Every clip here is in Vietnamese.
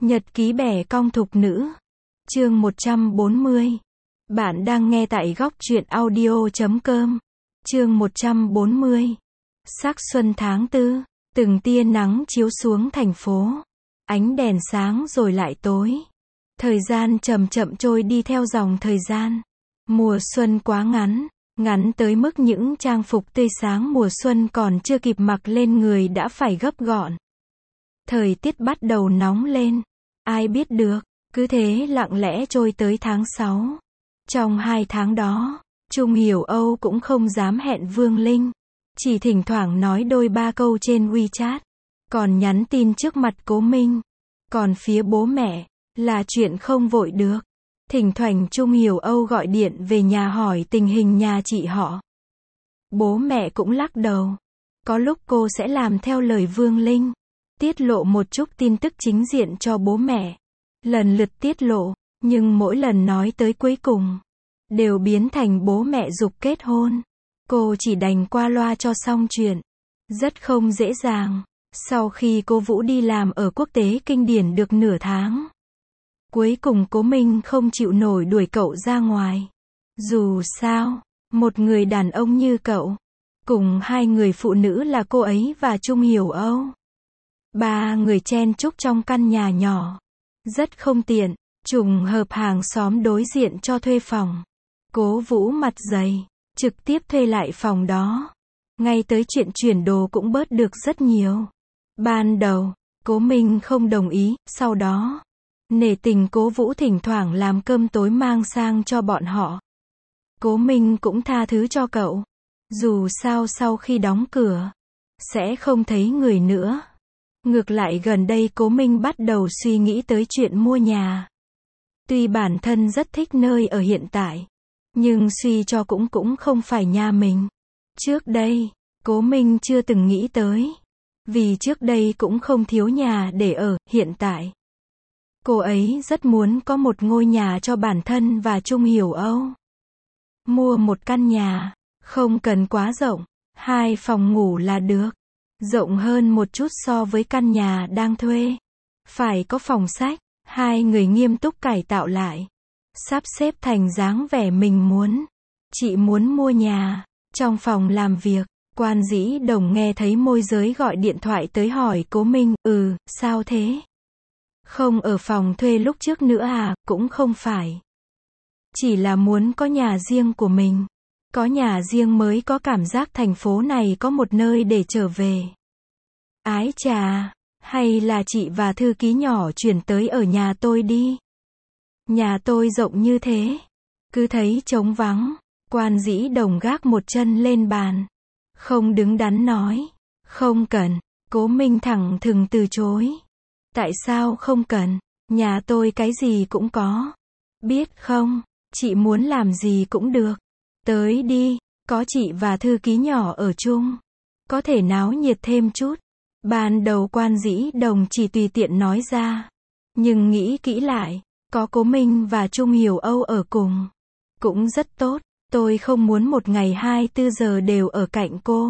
Nhật ký bẻ cong thục nữ. Chương 140. Bạn đang nghe tại góc truyện audio.com. Chương 140. Sắc xuân tháng 4, từng tia nắng chiếu xuống thành phố. Ánh đèn sáng rồi lại tối. Thời gian chậm chậm trôi đi theo dòng thời gian. Mùa xuân quá ngắn, ngắn tới mức những trang phục tươi sáng mùa xuân còn chưa kịp mặc lên người đã phải gấp gọn. Thời tiết bắt đầu nóng lên. Ai biết được, cứ thế lặng lẽ trôi tới tháng 6. Trong 2 tháng đó, Trung Hiểu Âu cũng không dám hẹn Vương Linh. Chỉ thỉnh thoảng nói đôi ba câu trên WeChat. Còn nhắn tin trước mặt Cố Minh. Còn phía bố mẹ, là chuyện không vội được. Thỉnh thoảng Trung Hiểu Âu gọi điện về nhà hỏi tình hình nhà chị họ. Bố mẹ cũng lắc đầu. Có lúc cô sẽ làm theo lời Vương Linh. Tiết lộ một chút tin tức chính diện cho bố mẹ. Lần lượt tiết lộ, nhưng mỗi lần nói tới cuối cùng, đều biến thành bố mẹ giục kết hôn. Cô chỉ đành qua loa cho xong chuyện. Rất không dễ dàng. Sau khi cô Vũ đi làm ở Quốc tế Kinh điển được nửa tháng, cuối cùng Cố Minh không chịu nổi đuổi cậu ra ngoài. Dù sao, một người đàn ông như cậu, cùng 2 người phụ nữ là cô ấy và Trung Hiểu Âu. 3 người chen chúc trong căn nhà nhỏ. Rất không tiện, trùng hợp hàng xóm đối diện cho thuê phòng. Cố Vũ mặt dày, trực tiếp thuê lại phòng đó. Ngay tới chuyện chuyển đồ cũng bớt được rất nhiều. Ban đầu, Cố Minh không đồng ý, sau đó, nể tình Cố Vũ thỉnh thoảng làm cơm tối mang sang cho bọn họ. Cố Minh cũng tha thứ cho cậu. Dù sao sau khi đóng cửa, sẽ không thấy người nữa. Ngược lại gần đây Cố Minh bắt đầu suy nghĩ tới chuyện mua nhà. Tuy bản thân rất thích nơi ở hiện tại, nhưng suy cho cũng không phải nhà mình. Trước đây, Cố Minh chưa từng nghĩ tới. Vì trước đây cũng không thiếu nhà để ở, hiện tại. Cô ấy rất muốn có một ngôi nhà cho bản thân và Trung Hiểu Âu. Mua một căn nhà, không cần quá rộng, 2 phòng ngủ là được. Rộng hơn một chút so với căn nhà đang thuê. Phải có phòng sách, 2 người nghiêm túc cải tạo lại. Sắp xếp thành dáng vẻ mình muốn. Chị muốn mua nhà. Trong phòng làm việc, Quan Dĩ Đồng nghe thấy môi giới gọi điện thoại tới hỏi Cố Minh, sao thế? Không ở phòng thuê lúc trước nữa à? Cũng không phải. Chỉ là muốn có nhà riêng của mình. Có nhà riêng mới có cảm giác thành phố này có một nơi để trở về. Ái chà, hay là chị và thư ký nhỏ chuyển tới ở nhà tôi đi. Nhà tôi rộng như thế. Cứ thấy trống vắng. Quan Dĩ Đồng gác một chân lên bàn. Không đứng đắn nói. Không cần. Cố Minh thẳng thừng từ chối. Tại sao không cần? Nhà tôi cái gì cũng có. Biết không, chị muốn làm gì cũng được. Tới đi, có chị và thư ký nhỏ ở chung. Có thể náo nhiệt thêm chút. Ban đầu Quan Dĩ Đồng chỉ tùy tiện nói ra. Nhưng nghĩ kỹ lại, có Cố Minh và Trung Hiểu Âu ở cùng. Cũng rất tốt, tôi không muốn một ngày 24 giờ đều ở cạnh cô.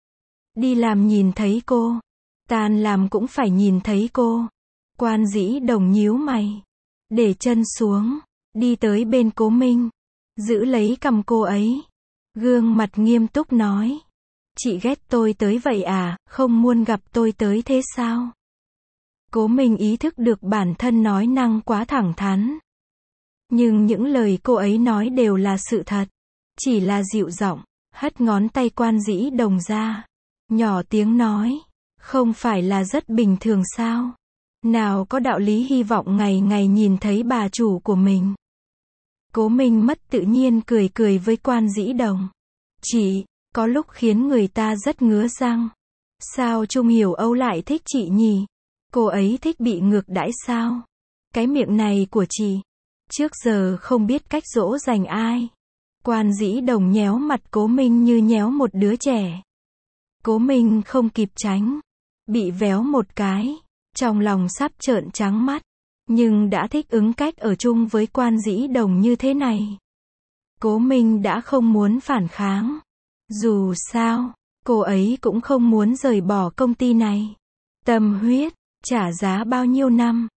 Đi làm nhìn thấy cô. Tan làm cũng phải nhìn thấy cô. Quan Dĩ Đồng nhíu mày. Để chân xuống, đi tới bên Cố Minh. Giữ lấy cằm cô ấy. Gương mặt nghiêm túc nói. Chị ghét tôi tới vậy à, không muốn gặp tôi tới thế sao? Cố Minh ý thức được bản thân nói năng quá thẳng thắn. Nhưng những lời cô ấy nói đều là sự thật. Chỉ là dịu giọng, hất ngón tay Quan Dĩ Đồng ra. Nhỏ tiếng nói. Không phải là rất bình thường sao? Nào có đạo lý hy vọng ngày ngày nhìn thấy bà chủ của mình. Cố Minh mất tự nhiên cười với Quan Dĩ Đồng. Chị, có lúc khiến người ta rất ngứa răng. Sao Trung Hiểu Âu lại thích chị nhỉ? Cô ấy thích bị ngược đãi sao? Cái miệng này của chị, trước giờ không biết cách dỗ dành ai. Quan Dĩ Đồng nhéo mặt Cố Minh như nhéo một đứa trẻ. Cố Minh không kịp tránh. Bị véo một cái. Trong lòng sắp trợn trắng mắt. Nhưng đã thích ứng cách ở chung với Quan Dĩ Đồng như thế này. Cố Minh đã không muốn phản kháng. Dù sao, cô ấy cũng không muốn rời bỏ công ty này. Tâm huyết, trả giá bao nhiêu năm.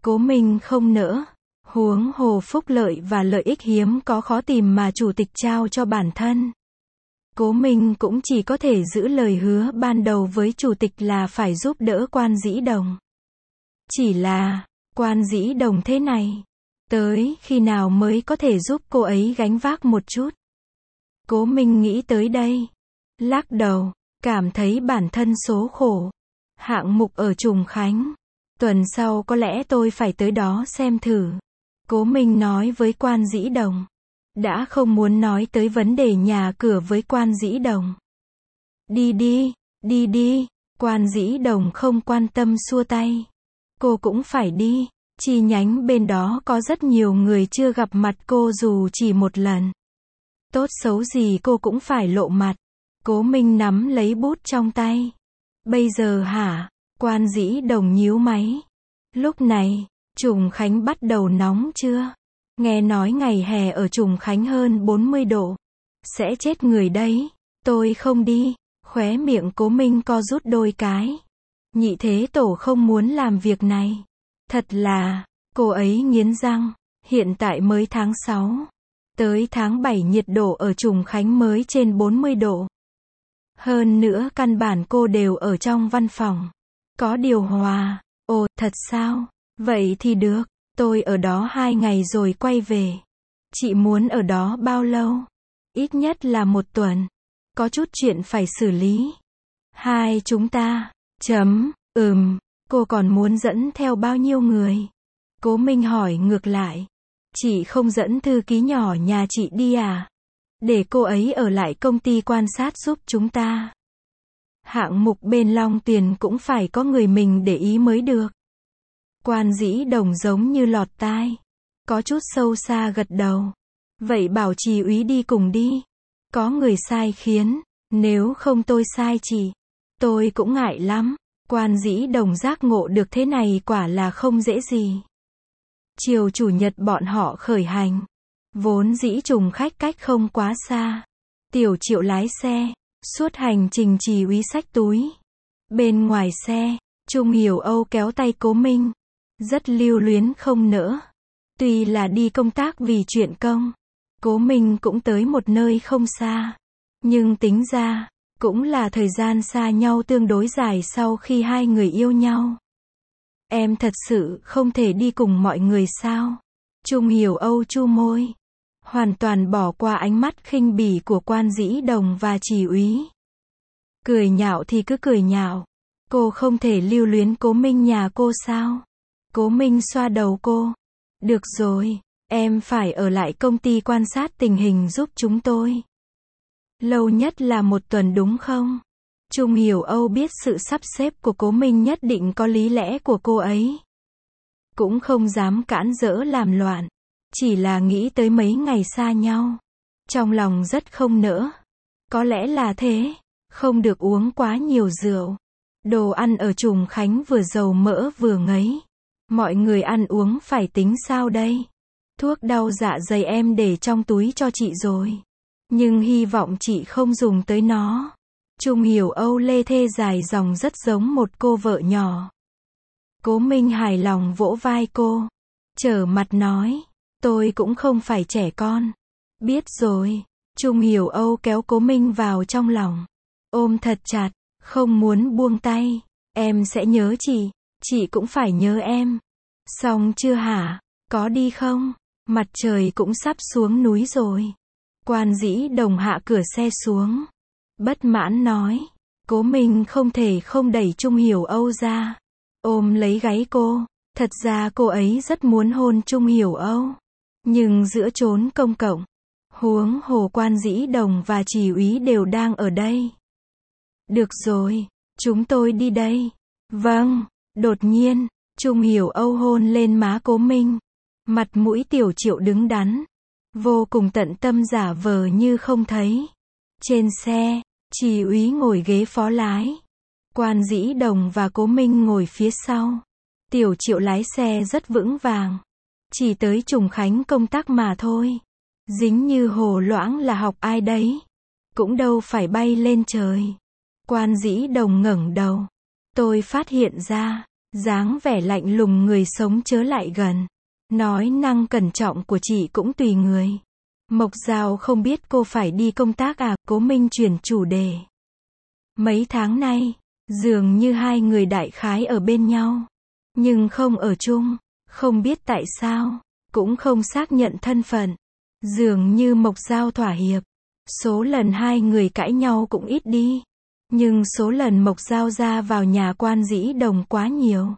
Cố Minh không nỡ. Huống hồ phúc lợi và lợi ích hiếm có khó tìm mà chủ tịch trao cho bản thân. Cố Minh cũng chỉ có thể giữ lời hứa ban đầu với chủ tịch là phải giúp đỡ Quan Dĩ Đồng. Chỉ là, Quan Dĩ Đồng thế này, tới khi nào mới có thể giúp cô ấy gánh vác một chút? Cố Minh nghĩ tới đây, lắc đầu, cảm thấy bản thân số khổ. Hạng mục ở Trùng Khánh, tuần sau có lẽ tôi phải tới đó xem thử. Cố Minh nói với Quan Dĩ Đồng. Đã không muốn nói tới vấn đề nhà cửa với Quan Dĩ Đồng. Đi đi, Quan Dĩ Đồng không quan tâm xua tay. Cô cũng phải đi, chi nhánh bên đó có rất nhiều người chưa gặp mặt cô dù chỉ một lần. Tốt xấu gì cô cũng phải lộ mặt. Cố Minh nắm lấy bút trong tay. Bây giờ hả? Quan Dĩ Đồng nhíu máy. Lúc này, Trùng Khánh bắt đầu nóng chưa? Nghe nói ngày hè ở Trùng Khánh hơn 40 độ. Sẽ chết người đấy. Tôi không đi. Khóe miệng Cố Minh co rút đôi cái. Nhị Thế Tổ không muốn làm việc này. Thật là, cô ấy nghiến răng. Hiện tại mới tháng 6. Tới tháng 7 nhiệt độ ở Trùng Khánh mới trên 40 độ. Hơn nữa căn bản cô đều ở trong văn phòng. Có điều hòa. Ồ, thật sao? Vậy thì được. Tôi ở đó 2 ngày rồi quay về. Chị muốn ở đó bao lâu? Ít nhất là 1 tuần. Có chút chuyện phải xử lý. Hai chúng ta. Cô còn muốn dẫn theo bao nhiêu người? Cố Minh hỏi ngược lại. Chị không dẫn thư ký nhỏ nhà chị đi à? Để cô ấy ở lại công ty quan sát giúp chúng ta. Hạng mục bên Long Tiền cũng phải có người mình để ý mới được. Quan Dĩ Đồng giống như lọt tai. Có chút sâu xa gật đầu. Vậy bảo Trì úy đi cùng đi. Có người sai khiến. Nếu không tôi sai chị. Tôi cũng ngại lắm. Quan Dĩ Đồng giác ngộ được thế này quả là không dễ gì. Chiều chủ nhật bọn họ khởi hành. Vốn dĩ Trùng khách cách không quá xa. Tiểu Triệu lái xe. Suốt hành trình Trì úy xách túi. Bên ngoài xe, Trung Hiểu Âu kéo tay Cố Minh. Rất lưu luyến không nỡ. Tuy là đi công tác vì chuyện công. Cố Minh cũng tới một nơi không xa. Nhưng tính ra, cũng là thời gian xa nhau tương đối dài sau khi hai người yêu nhau. Em thật sự không thể đi cùng mọi người sao? Trung Hiểu Âu chu môi. Hoàn toàn bỏ qua ánh mắt khinh bỉ của Quan Dĩ Đồng và Trì úy. Cười nhạo thì cứ cười nhạo. Cô không thể lưu luyến Cố Minh nhà cô sao? Cố Minh xoa đầu cô. Được rồi, em phải ở lại công ty quan sát tình hình giúp chúng tôi. Lâu nhất là 1 tuần đúng không? Trung Hiểu Âu biết sự sắp xếp của Cố Minh nhất định có lý lẽ của cô ấy. Cũng không dám cản rỡ làm loạn. Chỉ là nghĩ tới mấy ngày xa nhau. Trong lòng rất không nỡ. Có lẽ là thế. Không được uống quá nhiều rượu. Đồ ăn ở Trùng Khánh vừa dầu mỡ vừa ngấy. Mọi người ăn uống phải tính sao đây? Thuốc đau dạ dày em để trong túi cho chị rồi. Nhưng hy vọng chị không dùng tới nó. Trung Hiểu Âu lê thê dài dòng rất giống một cô vợ nhỏ. Cố Minh hài lòng vỗ vai cô. Trở mặt nói. Tôi cũng không phải trẻ con. Biết rồi. Trung Hiểu Âu kéo Cố Minh vào trong lòng. Ôm thật chặt. Không muốn buông tay. Em sẽ nhớ chị cũng phải nhớ em. Xong chưa hả? Có đi không? Mặt trời cũng sắp xuống núi rồi. Quan Dĩ Đồng hạ cửa xe xuống. Bất mãn nói. Cố Minh không thể không đẩy Trung Hiểu Âu ra. Ôm lấy gáy cô. Thật ra cô ấy rất muốn hôn Trung Hiểu Âu. Nhưng giữa chốn công cộng. Huống hồ Quan Dĩ Đồng và Trì úy đều đang ở đây. Được rồi. Chúng tôi đi đây. Vâng. Đột nhiên, Trung Hiểu Âu hôn lên má Cố Minh. Mặt mũi Tiểu Triệu đứng đắn. Vô cùng tận tâm giả vờ như không thấy. Trên xe, Trì úy ngồi ghế phó lái. Quan Dĩ Đồng và Cố Minh ngồi phía sau. Tiểu Triệu lái xe rất vững vàng. Chỉ tới Trùng Khánh công tác mà thôi. Dính như hồ loãng là học ai đấy. Cũng đâu phải bay lên trời. Quan Dĩ Đồng ngẩng đầu. Tôi phát hiện ra, Dáng vẻ lạnh lùng người sống chớ lại gần. Nói năng cẩn trọng của chị cũng tùy người. Mộc Dao không biết cô phải đi công tác à, Cố Minh chuyển chủ đề. Mấy tháng nay, dường như hai người đại khái ở bên nhau. Nhưng không ở chung, không biết tại sao, cũng không xác nhận thân phận. Dường như Mộc Dao thỏa hiệp. Số lần hai người cãi nhau cũng ít đi. Nhưng số lần Mộc Dao ra vào nhà Quan Dĩ Đồng quá nhiều.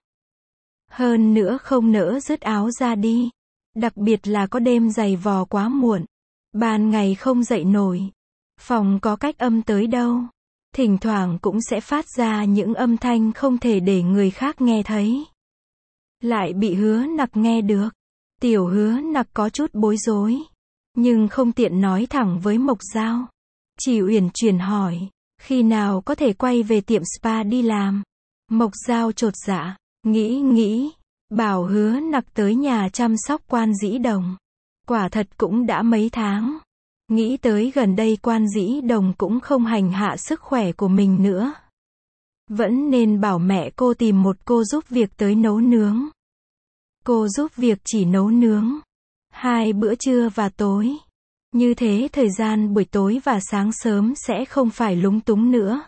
Hơn nữa không nỡ dứt áo ra đi. Đặc biệt là có đêm giày vò quá muộn. Ban ngày không dậy nổi. Phòng có cách âm tới đâu. Thỉnh thoảng cũng sẽ phát ra những âm thanh không thể để người khác nghe thấy. Lại bị Hứa Nặc nghe được. Tiểu Hứa Nặc có chút bối rối. Nhưng không tiện nói thẳng với Mộc Dao. Chỉ uyển chuyển hỏi. Khi nào có thể quay về tiệm spa đi làm? Mộc Dao chột dạ. Nghĩ. Bảo Hứa Nặc tới nhà chăm sóc Quan Dĩ Đồng. Quả thật cũng đã mấy tháng. Nghĩ tới gần đây Quan Dĩ Đồng cũng không hành hạ sức khỏe của mình nữa. Vẫn nên bảo mẹ cô tìm một cô giúp việc tới nấu nướng. Cô giúp việc chỉ nấu nướng 2 bữa trưa và tối. Như thế thời gian buổi tối và sáng sớm sẽ không phải lúng túng nữa.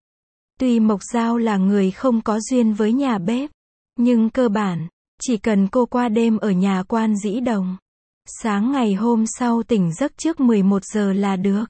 Tuy Mộc Dao là người không có duyên với nhà bếp, nhưng cơ bản, chỉ cần cô qua đêm ở nhà Quan Dĩ Đồng, sáng ngày hôm sau tỉnh giấc trước 11 giờ là được.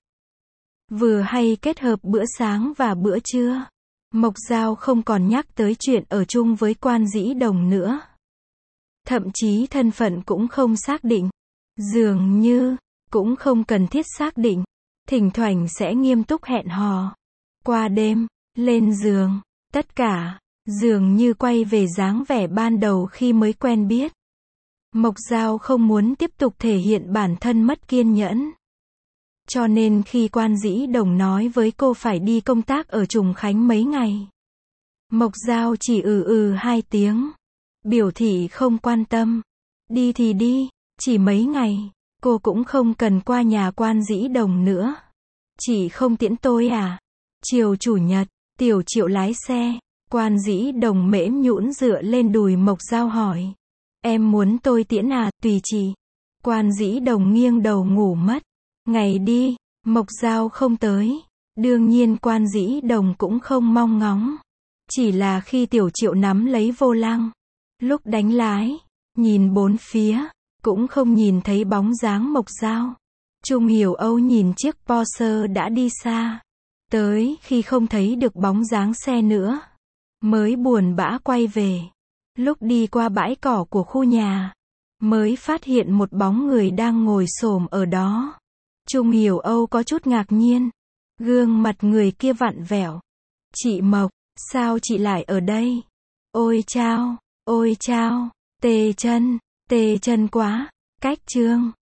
Vừa hay kết hợp bữa sáng và bữa trưa. Mộc Dao không còn nhắc tới chuyện ở chung với Quan Dĩ Đồng nữa. Thậm chí thân phận cũng không xác định. Dường như, cũng không cần thiết xác định. Thỉnh thoảng sẽ nghiêm túc hẹn hò. Qua đêm, lên giường, tất cả, dường như quay về dáng vẻ ban đầu khi mới quen biết. Mộc Dao không muốn tiếp tục thể hiện bản thân mất kiên nhẫn. Cho nên khi Quan Dĩ Đồng nói với cô phải đi công tác ở Trùng Khánh mấy ngày, Mộc Dao chỉ 2 tiếng. Biểu thị không quan tâm. Đi thì đi, chỉ mấy ngày, cô cũng không cần qua nhà Quan Dĩ Đồng nữa. Chị không tiễn tôi à? Chiều chủ nhật, Tiểu Triệu lái xe. Quan Dĩ Đồng mễm nhũn dựa lên đùi Mộc Dao hỏi. Em muốn tôi tiễn à? Tùy chị. Quan Dĩ Đồng nghiêng đầu ngủ mất. Ngày đi, Mộc Dao không tới. Đương nhiên Quan Dĩ Đồng cũng không mong ngóng. Chỉ là khi Tiểu Triệu nắm lấy vô lăng, lúc đánh lái, nhìn bốn phía, cũng không nhìn thấy bóng dáng Mộc Dao. Trung Hiểu Âu nhìn chiếc Porsche đã đi xa. Tới khi không thấy được bóng dáng xe nữa, mới buồn bã quay về. Lúc đi qua bãi cỏ của khu nhà, mới phát hiện một bóng người đang ngồi xổm ở đó. Trung Hiểu Âu có chút ngạc nhiên. Gương mặt người kia vặn vẹo. Chị Mộc, sao chị lại ở đây? Ôi chao, tê chân quá. Cách chương